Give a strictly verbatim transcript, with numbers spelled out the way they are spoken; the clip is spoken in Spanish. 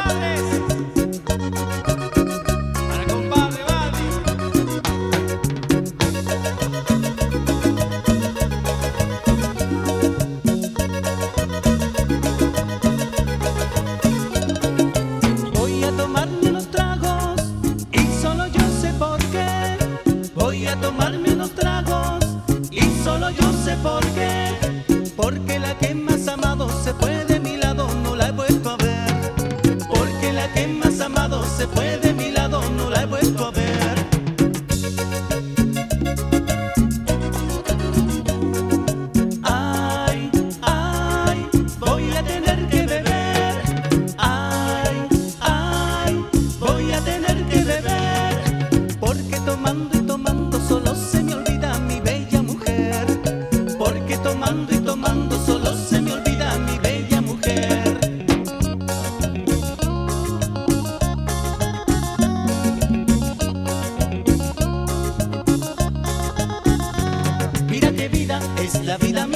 Voy a tomarme unos tragos y solo yo sé por qué. Porque la que más amado se fue de mi lado, no la he vuelto a ver. Porque la que más amado se fue de mi lado, no la he vuelto a ver. Ay, ay, voy a tener que beber. Ay, ay, voy a tener que beber. Porque tomando y tomando solo se me olvida mi bella mujer. Porque tomando y tomando solo se me olvida mi bella mujer. Mira qué vida es la vida